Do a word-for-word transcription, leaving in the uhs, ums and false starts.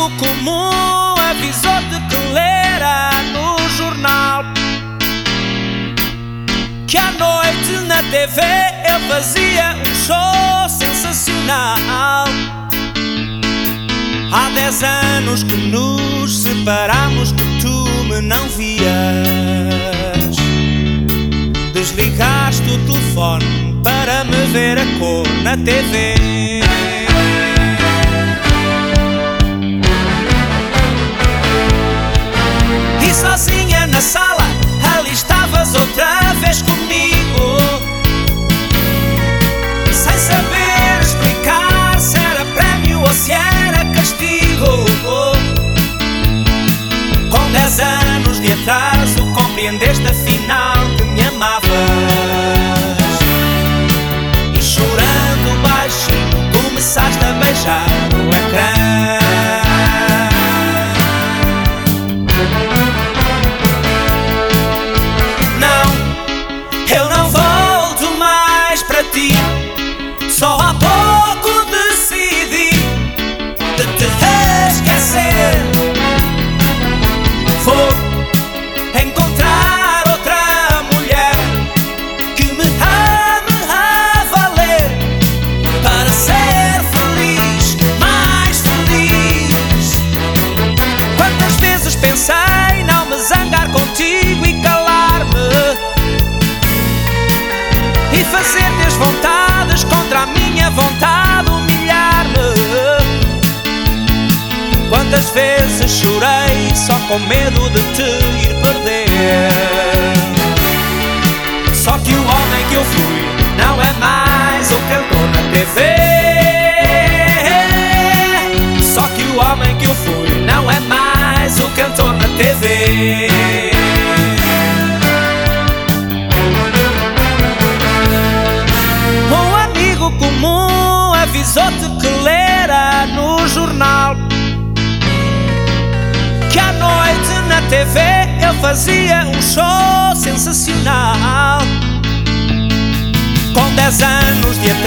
amigo comum avisou-te que lera no jornal que à noite na T V eu fazia um show sensacional. Há dez anos que nos separamos, que tu me não vias. Desligaste o telefone para me ver a cor na T V. E sozinha na sala, ali estavas outra vez comigo, sem saber explicar se era prémio ou se era castigo. Com dez anos de atraso compreendeste afinal que me amavas, e chorando baixinho começaste a beijar o ecrã. Só há pouco decidi de te esquecer. Vou encontrar outra mulher que me ame a valer, para ser feliz, mais feliz. Quantas vezes pensei não me zangar contigo e calar-me, e fazer-te as vontades contra a minha vontade, humilhar-me. Quantas vezes chorei só com medo de te ir perder. Só que o homem que eu fui não é mais o cantor na T V. Só que o homem que eu fui não é mais o cantor na T V. Comum avisou-te que lera no jornal que à noite na T V eu fazia um show sensacional. Com dez anos de atraso